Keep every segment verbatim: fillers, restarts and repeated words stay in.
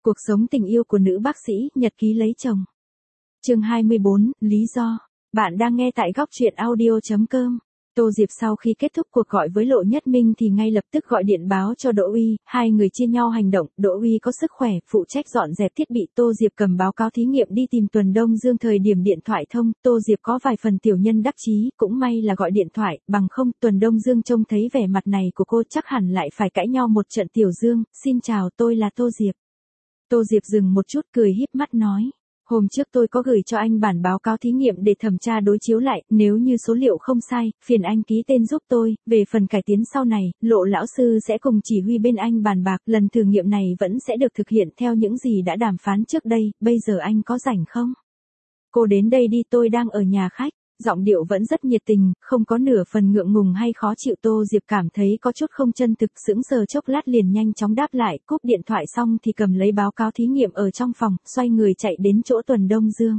Cuộc sống tình yêu của nữ bác sĩ, nhật ký lấy chồng. Chương hai mươi bốn, lý do. Bạn đang nghe tại góc truyện audio chấm com. Tô Diệp sau khi kết thúc cuộc gọi với Lộ Nhất Minh thì ngay lập tức gọi điện báo cho Đỗ Uy, hai người chia nhau hành động, Đỗ Uy có sức khỏe, phụ trách dọn dẹp thiết bị, Tô Diệp cầm báo cáo thí nghiệm đi tìm Tuần Đông Dương. Thời điểm điện thoại thông, Tô Diệp có vài phần tiểu nhân đắc chí, cũng may là gọi điện thoại, bằng không Tuần Đông Dương trông thấy vẻ mặt này của cô chắc hẳn lại phải cãi nhau một trận. Tiểu Dương, xin chào, tôi là Tô Diệp. Tô Diệp dừng một chút cười híp mắt nói. Hôm trước tôi có gửi cho anh bản báo cáo thí nghiệm để thẩm tra đối chiếu lại, nếu như số liệu không sai, phiền anh ký tên giúp tôi, về phần cải tiến sau này, Lộ lão sư sẽ cùng chỉ huy bên anh bàn bạc, lần thử nghiệm này vẫn sẽ được thực hiện theo những gì đã đàm phán trước đây, bây giờ anh có rảnh không? Cô đến đây đi, tôi đang ở nhà khách. Giọng điệu vẫn rất nhiệt tình, không có nửa phần ngượng ngùng hay khó chịu. Tô Diệp cảm thấy có chút không chân thực, sững sờ chốc lát liền nhanh chóng đáp lại, cúp điện thoại xong thì cầm lấy báo cáo thí nghiệm ở trong phòng, xoay người chạy đến chỗ Tuần Đông Dương.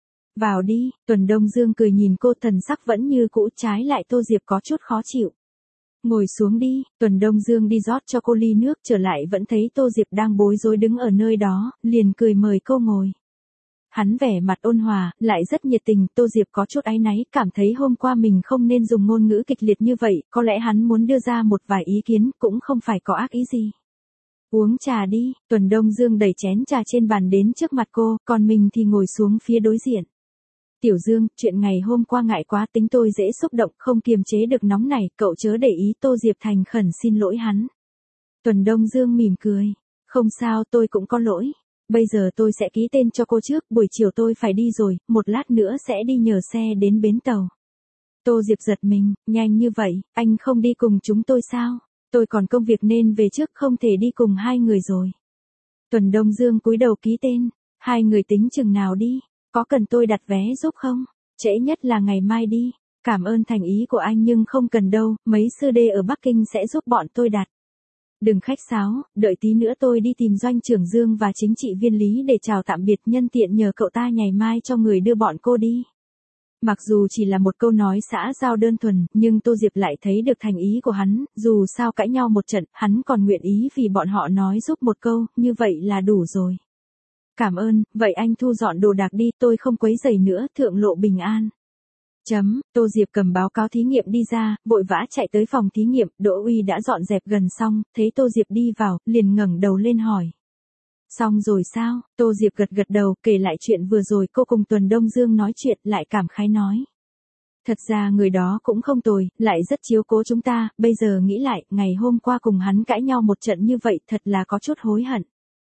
Vào đi, Tuần Đông Dương cười nhìn cô, thần sắc vẫn như cũ, trái lại Tô Diệp có chút khó chịu. Ngồi xuống đi, Tuần Đông Dương đi rót cho cô ly nước, trở lại vẫn thấy Tô Diệp đang bối rối đứng ở nơi đó, liền cười mời cô ngồi. Hắn vẻ mặt ôn hòa, lại rất nhiệt tình. Tô Diệp có chút áy náy, cảm thấy hôm qua mình không nên dùng ngôn ngữ kịch liệt như vậy, có lẽ hắn muốn đưa ra một vài ý kiến, cũng không phải có ác ý gì. Uống trà đi, Tuần Đông Dương đẩy chén trà trên bàn đến trước mặt cô, còn mình thì ngồi xuống phía đối diện. Tiểu Dương, chuyện ngày hôm qua ngại quá, tính tôi dễ xúc động, không kiềm chế được nóng này, cậu chớ để ý. Tô Diệp thành khẩn xin lỗi hắn. Tuần Đông Dương mỉm cười. Không sao, tôi cũng có lỗi. Bây giờ tôi sẽ ký tên cho cô trước, buổi chiều tôi phải đi rồi, một lát nữa sẽ đi nhờ xe đến bến tàu. Tô Diệp giật mình, nhanh như vậy, anh không đi cùng chúng tôi sao? Tôi còn công việc nên về trước, không thể đi cùng hai người rồi. Tuần Đông Dương cúi đầu ký tên, hai người tính chừng nào đi, có cần tôi đặt vé giúp không? Trễ nhất là ngày mai đi, cảm ơn thành ý của anh nhưng không cần đâu, mấy sư đê ở Bắc Kinh sẽ giúp bọn tôi đặt. Đừng khách sáo, đợi tí nữa tôi đi tìm Doanh trưởng Dương và chính trị viên Lý để chào tạm biệt, nhân tiện nhờ cậu ta ngày mai cho người đưa bọn cô đi. Mặc dù chỉ là một câu nói xã giao đơn thuần, nhưng Tô Diệp lại thấy được thành ý của hắn, dù sao cãi nhau một trận, hắn còn nguyện ý vì bọn họ nói giúp một câu, như vậy là đủ rồi. Cảm ơn, vậy anh thu dọn đồ đạc đi, tôi không quấy rầy nữa, thượng lộ bình an. Chấm, Tô Diệp cầm báo cáo thí nghiệm đi ra, vội vã chạy tới phòng thí nghiệm, Đỗ Uy đã dọn dẹp gần xong, thấy Tô Diệp đi vào, liền ngẩng đầu lên hỏi. Xong rồi sao? Tô Diệp gật gật đầu, kể lại chuyện vừa rồi cô cùng Tuần Đông Dương nói chuyện, lại cảm khái nói. Thật ra người đó cũng không tồi, lại rất chiếu cố chúng ta, bây giờ nghĩ lại, ngày hôm qua cùng hắn cãi nhau một trận như vậy, thật là có chút hối hận.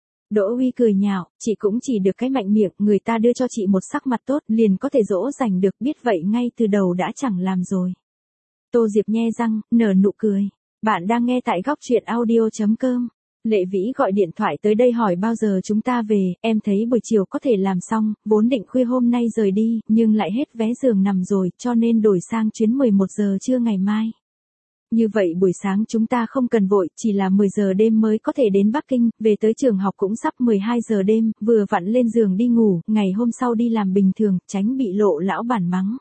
Đỗ Uy cười nhạo, chị cũng chỉ được cái mạnh miệng, người ta đưa cho chị một sắc mặt tốt, liền có thể dỗ dành được, biết vậy ngay từ đầu đã chẳng làm rồi. Tô Diệp nhe răng, nở nụ cười. Bạn đang nghe tại góc truyện audio chấm com. Lệ Vĩ gọi điện thoại tới đây hỏi bao giờ chúng ta về, em thấy buổi chiều có thể làm xong, vốn định khuya hôm nay rời đi, nhưng lại hết vé giường nằm rồi, cho nên đổi sang chuyến mười một giờ trưa ngày mai. Như vậy buổi sáng chúng ta không cần vội, chỉ là mười giờ đêm mới có thể đến Bắc Kinh, về tới trường học cũng sắp mười hai giờ đêm, vừa vặn lên giường đi ngủ, ngày hôm sau đi làm bình thường, tránh bị Lộ lão bản mắng.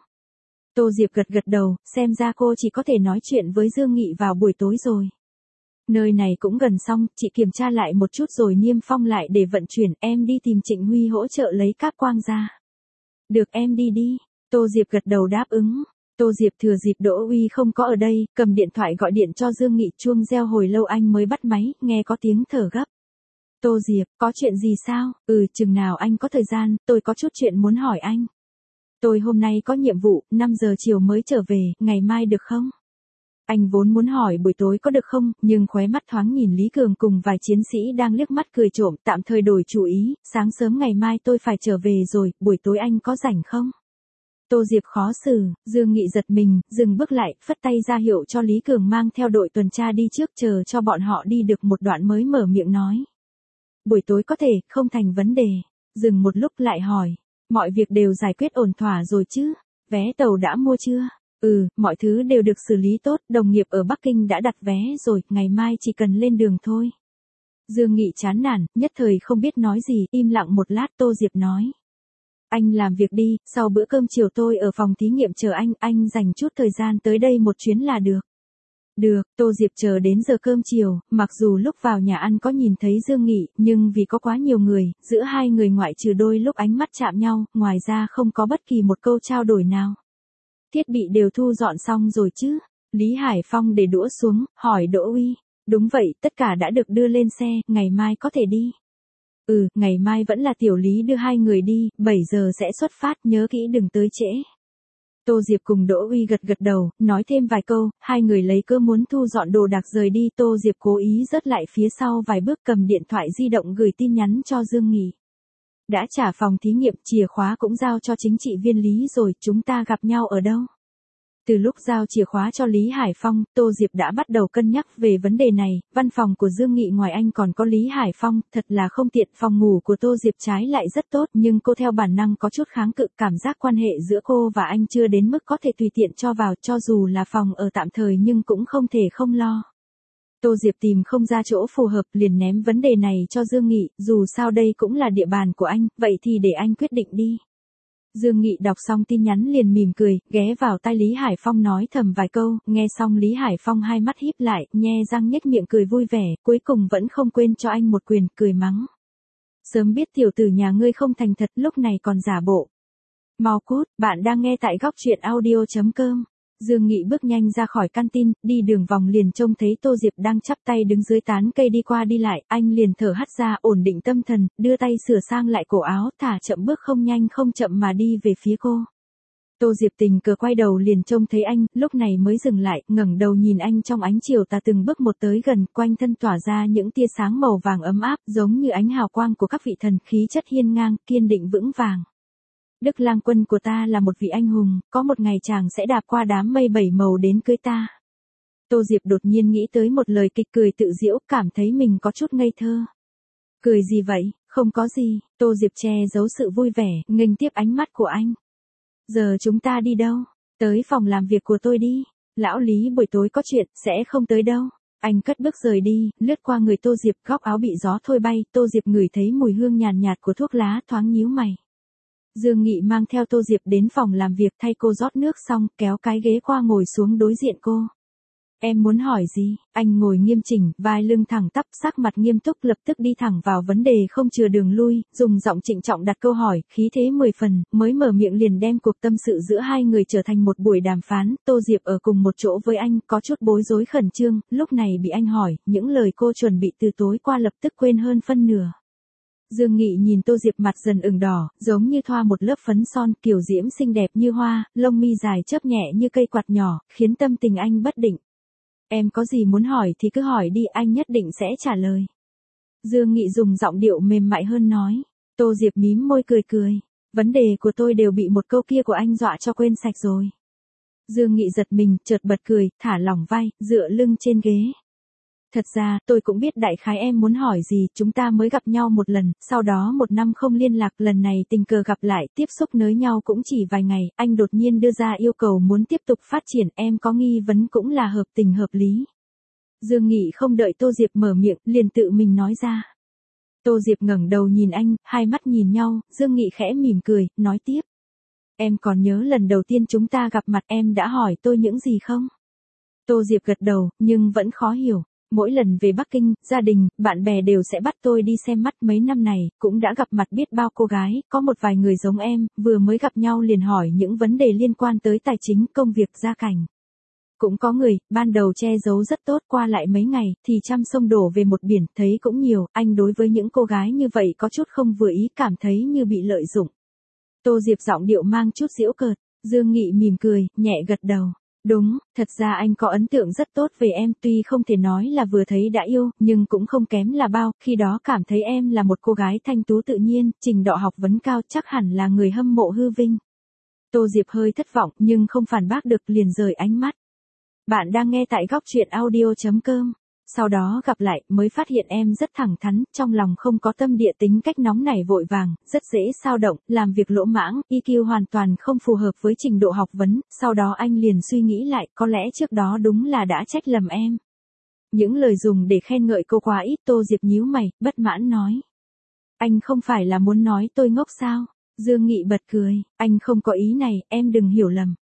Tô Diệp gật gật đầu, xem ra cô chỉ có thể nói chuyện với Dương Nghị vào buổi tối rồi. Nơi này cũng gần xong, chị kiểm tra lại một chút rồi niêm phong lại để vận chuyển, em đi tìm Trịnh Huy hỗ trợ lấy cáp quang ra. Được, em đi đi. Tô Diệp gật đầu đáp ứng. Tô Diệp thừa dịp Đỗ Uy không có ở đây, cầm điện thoại gọi điện cho Dương Nghị, chuông reo hồi lâu anh mới bắt máy, nghe có tiếng thở gấp. Tô Diệp, có chuyện gì sao? Ừ, chừng nào anh có thời gian, tôi có chút chuyện muốn hỏi anh. Tôi hôm nay có nhiệm vụ, năm giờ chiều mới trở về, ngày mai được không? Anh vốn muốn hỏi buổi tối có được không, nhưng khóe mắt thoáng nhìn Lý Cường cùng vài chiến sĩ đang liếc mắt cười trộm, tạm thời đổi chủ ý, sáng sớm ngày mai tôi phải trở về rồi, buổi tối anh có rảnh không? Tô Diệp khó xử, Dương Nghị giật mình, dừng bước lại, phất tay ra hiệu cho Lý Cường mang theo đội tuần tra đi trước, chờ cho bọn họ đi được một đoạn mới mở miệng nói. Buổi tối có thể, không thành vấn đề. Dừng một lúc lại hỏi, mọi việc đều giải quyết ổn thỏa rồi chứ? Vé tàu đã mua chưa? Ừ, mọi thứ đều được xử lý tốt, đồng nghiệp ở Bắc Kinh đã đặt vé rồi, ngày mai chỉ cần lên đường thôi. Dương Nghị chán nản, nhất thời không biết nói gì, im lặng một lát. Tô Diệp nói. Anh làm việc đi, sau bữa cơm chiều tôi ở phòng thí nghiệm chờ anh, anh dành chút thời gian tới đây một chuyến là được. Được, Tô Diệp chờ đến giờ cơm chiều, mặc dù lúc vào nhà ăn có nhìn thấy Dương Nghị, nhưng vì có quá nhiều người, giữa hai người ngoại trừ đôi lúc ánh mắt chạm nhau, ngoài ra không có bất kỳ một câu trao đổi nào. Thiết bị đều thu dọn xong rồi chứ? Lý Hải Phong để đũa xuống, hỏi Đỗ Uy. Đúng vậy, tất cả đã được đưa lên xe, ngày mai có thể đi. Ừ, ngày mai vẫn là Tiểu Lý đưa hai người đi, bảy giờ sẽ xuất phát, nhớ kỹ đừng tới trễ. Tô Diệp cùng Đỗ Uy gật gật đầu, nói thêm vài câu, hai người lấy cớ muốn thu dọn đồ đạc rời đi. Tô Diệp cố ý rớt lại phía sau vài bước, cầm điện thoại di động gửi tin nhắn cho Dương Nghị. Đã trả phòng thí nghiệm, chìa khóa cũng giao cho chính trị viên Lý rồi, chúng ta gặp nhau ở đâu? Từ lúc giao chìa khóa cho Lý Hải Phong, Tô Diệp đã bắt đầu cân nhắc về vấn đề này. Văn phòng của Dương Nghị ngoài anh còn có Lý Hải Phong, thật là không tiện. Phòng ngủ của Tô Diệp trái lại rất tốt, nhưng cô theo bản năng có chút kháng cự, cảm giác quan hệ giữa cô và anh chưa đến mức có thể tùy tiện cho vào, cho dù là phòng ở tạm thời nhưng cũng không thể không lo. Tô Diệp tìm không ra chỗ phù hợp, liền ném vấn đề này cho Dương Nghị, dù sao đây cũng là địa bàn của anh, vậy thì để anh quyết định đi. Dương Nghị đọc xong tin nhắn liền mỉm cười, ghé vào tai Lý Hải Phong nói thầm vài câu, nghe xong Lý Hải Phong hai mắt híp lại, nhe răng nhếch miệng cười vui vẻ, cuối cùng vẫn không quên cho anh một quyền, cười mắng. Sớm biết tiểu tử nhà ngươi không thành thật, lúc này còn giả bộ. Mau cút, bạn đang nghe tại góc truyện audio chấm com. Dương Nghị bước nhanh ra khỏi canteen, đi đường vòng liền trông thấy Tô Diệp đang chắp tay đứng dưới tán cây đi qua đi lại, anh liền thở hắt ra, ổn định tâm thần, đưa tay sửa sang lại cổ áo, thả chậm bước không nhanh không chậm mà đi về phía cô. Tô Diệp tình cờ quay đầu liền trông thấy anh, lúc này mới dừng lại, ngẩng đầu nhìn anh trong ánh chiều tà, từng bước một tới gần, quanh thân tỏa ra những tia sáng màu vàng ấm áp, giống như ánh hào quang của các vị thần, khí chất hiên ngang, kiên định vững vàng. Đức Lang Quân của ta là một vị anh hùng, có một ngày chàng sẽ đạp qua đám mây bảy màu đến cưới ta. Tô Diệp đột nhiên nghĩ tới một lời kịch cười tự giễu, cảm thấy mình có chút ngây thơ. Cười gì vậy? Không có gì. Tô Diệp che giấu sự vui vẻ, nghênh tiếp ánh mắt của anh. Giờ chúng ta đi đâu? Tới phòng làm việc của tôi đi. Lão Lý buổi tối có chuyện, sẽ không tới đâu. Anh cất bước rời đi, lướt qua người Tô Diệp, góc áo bị gió thôi bay, Tô Diệp ngửi thấy mùi hương nhàn nhạt, nhạt của thuốc lá, thoáng nhíu mày. Dương Nghị mang theo Tô Diệp đến phòng làm việc, thay cô rót nước xong, kéo cái ghế qua ngồi xuống đối diện cô. Em muốn hỏi gì? Anh ngồi nghiêm chỉnh, vai lưng thẳng tắp, sắc mặt nghiêm túc, lập tức đi thẳng vào vấn đề không chừa đường lui, dùng giọng trịnh trọng đặt câu hỏi, khí thế mười phần, mới mở miệng liền đem cuộc tâm sự giữa hai người trở thành một buổi đàm phán. Tô Diệp ở cùng một chỗ với anh, có chút bối rối khẩn trương, lúc này bị anh hỏi, những lời cô chuẩn bị từ tối qua lập tức quên hơn phân nửa. Dương Nghị nhìn Tô Diệp mặt dần ửng đỏ, giống như thoa một lớp phấn son, kiểu diễm xinh đẹp như hoa, lông mi dài chớp nhẹ như cây quạt nhỏ, khiến tâm tình anh bất định. Em có gì muốn hỏi thì cứ hỏi đi, anh nhất định sẽ trả lời. Dương Nghị dùng giọng điệu mềm mại hơn nói. Tô Diệp mím môi cười cười. Vấn đề của tôi đều bị một câu kia của anh dọa cho quên sạch rồi. Dương Nghị giật mình, chợt bật cười, thả lỏng vai, dựa lưng trên ghế. Thật ra, tôi cũng biết đại khái em muốn hỏi gì, chúng ta mới gặp nhau một lần, sau đó một năm không liên lạc, lần này tình cờ gặp lại, tiếp xúc nới nhau cũng chỉ vài ngày, anh đột nhiên đưa ra yêu cầu muốn tiếp tục phát triển, em có nghi vấn cũng là hợp tình hợp lý. Dương Nghị không đợi Tô Diệp mở miệng, liền tự mình nói ra. Tô Diệp ngẩng đầu nhìn anh, hai mắt nhìn nhau, Dương Nghị khẽ mỉm cười, nói tiếp. Em còn nhớ lần đầu tiên chúng ta gặp mặt em đã hỏi tôi những gì không? Tô Diệp gật đầu, nhưng vẫn khó hiểu. Mỗi lần về Bắc Kinh, gia đình, bạn bè đều sẽ bắt tôi đi xem mắt, mấy năm này, cũng đã gặp mặt biết bao cô gái, có một vài người giống em, vừa mới gặp nhau liền hỏi những vấn đề liên quan tới tài chính, công việc, gia cảnh. Cũng có người, ban đầu che giấu rất tốt, qua lại mấy ngày, thì trăm sông đổ về một biển, thấy cũng nhiều, anh đối với những cô gái như vậy có chút không vừa ý, cảm thấy như bị lợi dụng. Tô Diệp giọng điệu mang chút giễu cợt, Dương Nghị mỉm cười, nhẹ gật đầu. Đúng, thật ra anh có ấn tượng rất tốt về em, tuy không thể nói là vừa thấy đã yêu, nhưng cũng không kém là bao, khi đó cảm thấy em là một cô gái thanh tú tự nhiên, trình độ học vấn cao, chắc hẳn là người hâm mộ hư vinh. Tô Diệp hơi thất vọng, nhưng không phản bác được, liền rời ánh mắt. Bạn đang nghe tại góc truyện audio chấm com. Sau đó gặp lại, mới phát hiện em rất thẳng thắn, trong lòng không có tâm địa, tính cách nóng nảy vội vàng, rất dễ xao động, làm việc lỗ mãng, i kiu hoàn toàn không phù hợp với trình độ học vấn. Sau đó anh liền suy nghĩ lại, có lẽ trước đó đúng là đã trách lầm em. Những lời dùng để khen ngợi cô quá ít. Tô Diệp nhíu mày, bất mãn nói. Anh không phải là muốn nói tôi ngốc sao? Dương Nghị bật cười, anh không có ý này, em đừng hiểu lầm.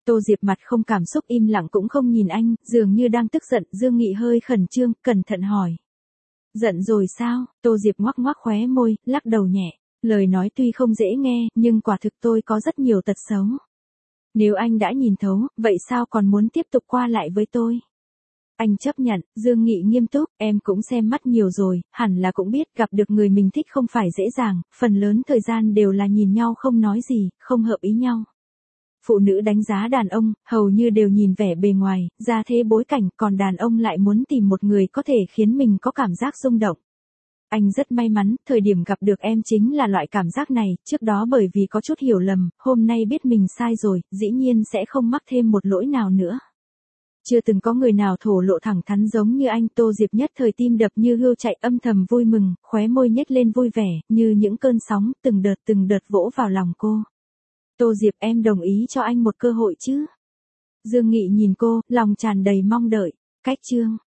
Tô Diệp mặt không cảm xúc im lặng cũng không nhìn anh, dường như đang tức giận. Dương Nghị hơi khẩn trương, cẩn thận hỏi. Giận rồi sao? Tô Diệp ngoắc ngoắc khóe môi, lắc đầu nhẹ. Lời nói tuy không dễ nghe, nhưng quả thực tôi có rất nhiều tật xấu. Nếu anh đã nhìn thấu, vậy sao còn muốn tiếp tục qua lại với tôi? Anh chấp nhận. Dương Nghị nghiêm túc, em cũng xem mắt nhiều rồi, hẳn là cũng biết gặp được người mình thích không phải dễ dàng, phần lớn thời gian đều là nhìn nhau không nói gì, không hợp ý nhau. Phụ nữ đánh giá đàn ông, hầu như đều nhìn vẻ bề ngoài, gia thế bối cảnh, còn đàn ông lại muốn tìm một người có thể khiến mình có cảm giác rung động. Anh rất may mắn, thời điểm gặp được em chính là loại cảm giác này, trước đó bởi vì có chút hiểu lầm, hôm nay biết mình sai rồi, dĩ nhiên sẽ không mắc thêm một lỗi nào nữa. Chưa từng có người nào thổ lộ thẳng thắn giống như anh. Tô Diệp nhất thời tim đập như hươu chạy, âm thầm vui mừng, khóe môi nhếch lên vui vẻ, như những cơn sóng, từng đợt từng đợt vỗ vào lòng cô. Tô Diệp, em đồng ý cho anh một cơ hội chứ? Dương Nghị nhìn cô, lòng tràn đầy mong đợi. Cách chương